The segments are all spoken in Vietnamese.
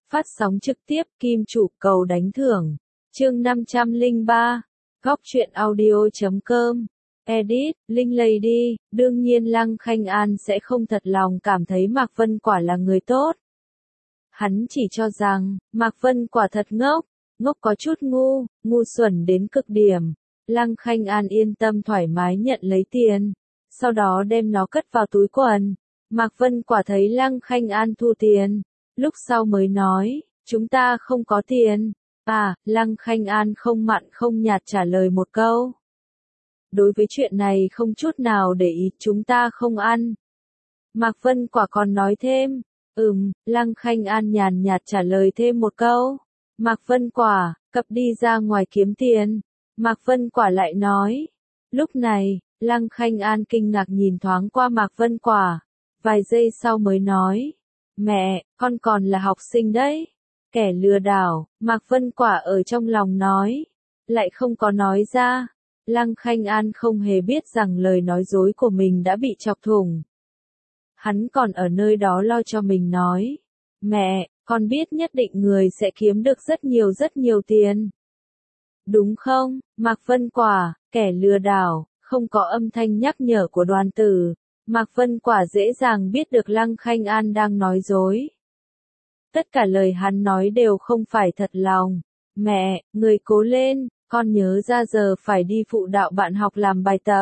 Phát sóng trực tiếp Kim Chủ cầu đánh thưởng. Chương 503. Góc truyện audio.com. Edit, Linh Lady. Đương nhiên Lăng Khanh An sẽ không thật lòng cảm thấy Mạc Vân Quả là người tốt. Hắn chỉ cho rằng, Mạc Vân Quả thật ngốc, ngốc có chút ngu xuẩn đến cực điểm. Lăng Khanh An yên tâm thoải mái nhận lấy tiền, sau đó đem nó cất vào túi quần. Mạc Vân Quả thấy Lăng Khanh An thu tiền, lúc sau mới nói, chúng ta không có tiền. Lăng Khanh An không mặn không nhạt trả lời một câu. Đối với chuyện này không chút nào để ý, chúng ta không ăn. Mạc Vân Quả còn nói thêm, Lăng Khanh An nhàn nhạt trả lời thêm một câu. Mạc Vân Quả, cập đi ra ngoài kiếm tiền. Mạc Vân Quả lại nói. Lúc này, Lăng Khanh An kinh ngạc nhìn thoáng qua Mạc Vân Quả, vài giây sau mới nói. Mẹ, con còn là học sinh đấy. Kẻ lừa đảo, Mạc Vân Quả ở trong lòng nói, lại không có nói ra. Lăng Khanh An không hề biết rằng lời nói dối của mình đã bị chọc thủng. Hắn còn ở nơi đó lo cho mình nói, mẹ, con biết nhất định người sẽ kiếm được rất nhiều tiền. Đúng không, Mạc Vân Quả, kẻ lừa đảo, không có âm thanh nhắc nhở của Đoàn Tử. Mạc Vân Quả dễ dàng biết được Lăng Khanh An đang nói dối. Tất cả lời hắn nói đều không phải thật lòng. Mẹ, người cố lên, con nhớ ra giờ phải đi phụ đạo bạn học làm bài tập.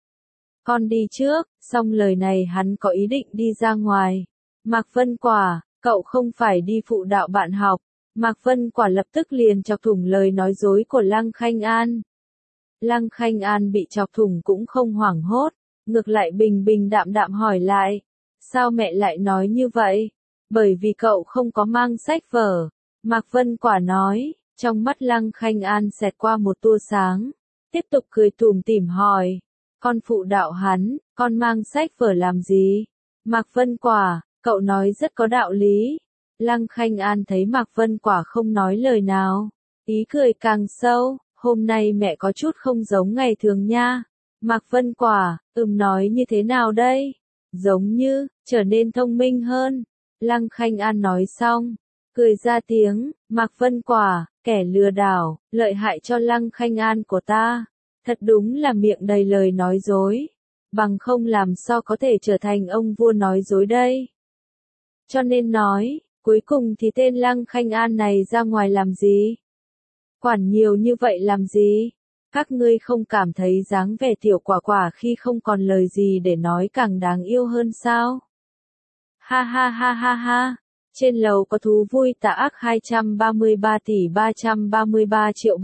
Con đi trước, xong lời này hắn có ý định đi ra ngoài. Mạc Vân Quả, cậu không phải đi phụ đạo bạn học. Mạc Vân Quả lập tức liền chọc thủng lời nói dối của Lăng Khanh An. Lăng Khanh An bị chọc thủng cũng không hoảng hốt, ngược lại bình đạm hỏi lại. Sao mẹ lại nói như vậy? Bởi vì cậu không có mang sách vở. Mạc Vân Quả nói, trong mắt Lăng Khanh An xẹt qua một tua sáng, tiếp tục cười tủm tỉm hỏi. Con phụ đạo hắn, con mang sách vở làm gì? Mạc Vân Quả, cậu nói rất có đạo lý. Lăng Khanh An thấy Mạc Vân Quả không nói lời nào, ý cười càng sâu, hôm nay mẹ có chút không giống ngày thường nha. Mạc Vân Quả, nói như thế nào đây? Giống như, trở nên thông minh hơn. Lăng Khanh An nói xong, cười ra tiếng, Mạc Vân Quả, kẻ lừa đảo, lợi hại cho Lăng Khanh An của ta. Thật đúng là miệng đầy lời nói dối. Bằng không làm sao có thể trở thành ông vua nói dối đây. Cho nên nói, cuối cùng thì tên Lăng Khanh An này ra ngoài làm gì? Quản nhiều như vậy làm gì? Các ngươi không cảm thấy dáng vẻ tiểu quả quả khi không còn lời gì để nói càng đáng yêu hơn sao? Ha. Trên lầu có thú vui tà ác 233 tỷ 333 triệu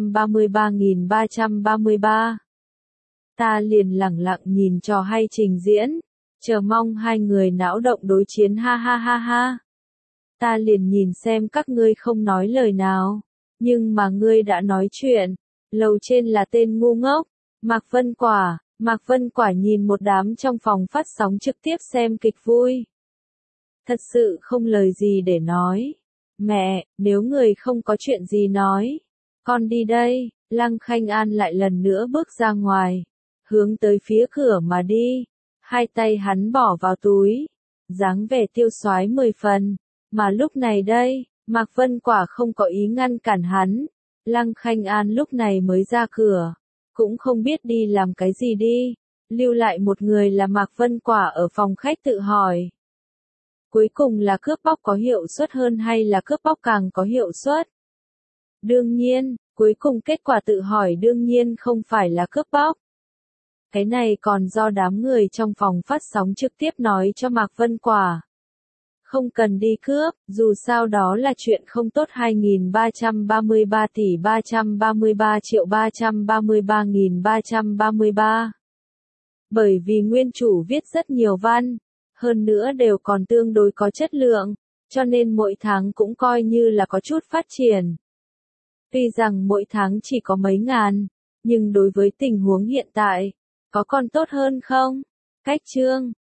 333.333. Ta liền lẳng lặng nhìn trò hay trình diễn, chờ mong hai người não động đối chiến ha. Ta liền nhìn xem các ngươi không nói lời nào, nhưng mà ngươi đã nói chuyện. Lầu trên là tên ngu ngốc. Mạc Vân Quả nhìn một đám trong phòng phát sóng trực tiếp xem kịch vui. Thật sự không lời gì để nói. Mẹ, nếu người không có chuyện gì nói, con đi đây. Lăng Khanh An lại lần nữa bước ra ngoài, hướng tới phía cửa mà đi. Hai tay hắn bỏ vào túi, dáng vẻ tiêu soái 10 phần. Mà lúc này đây, Mạc Vân Quả không có ý ngăn cản hắn. Lăng Khanh An lúc này mới ra cửa, cũng không biết đi làm cái gì đi. Lưu lại một người là Mạc Vân Quả ở phòng khách tự hỏi. Cuối cùng là cướp bóc có hiệu suất hơn hay là cướp bóc càng có hiệu suất? Đương nhiên, cuối cùng kết quả tự hỏi đương nhiên không phải là cướp bóc. Cái này còn do đám người trong phòng phát sóng trực tiếp nói cho Mạc Vân Quả. Không cần đi cướp, dù sao đó là chuyện không tốt 2.333 tỷ 333 triệu 333.333. Bởi vì nguyên chủ viết rất nhiều văn, hơn nữa đều còn tương đối có chất lượng, cho nên mỗi tháng cũng coi như là có chút phát triển. Tuy rằng mỗi tháng chỉ có mấy ngàn, nhưng đối với tình huống hiện tại, có còn tốt hơn không? Cách chương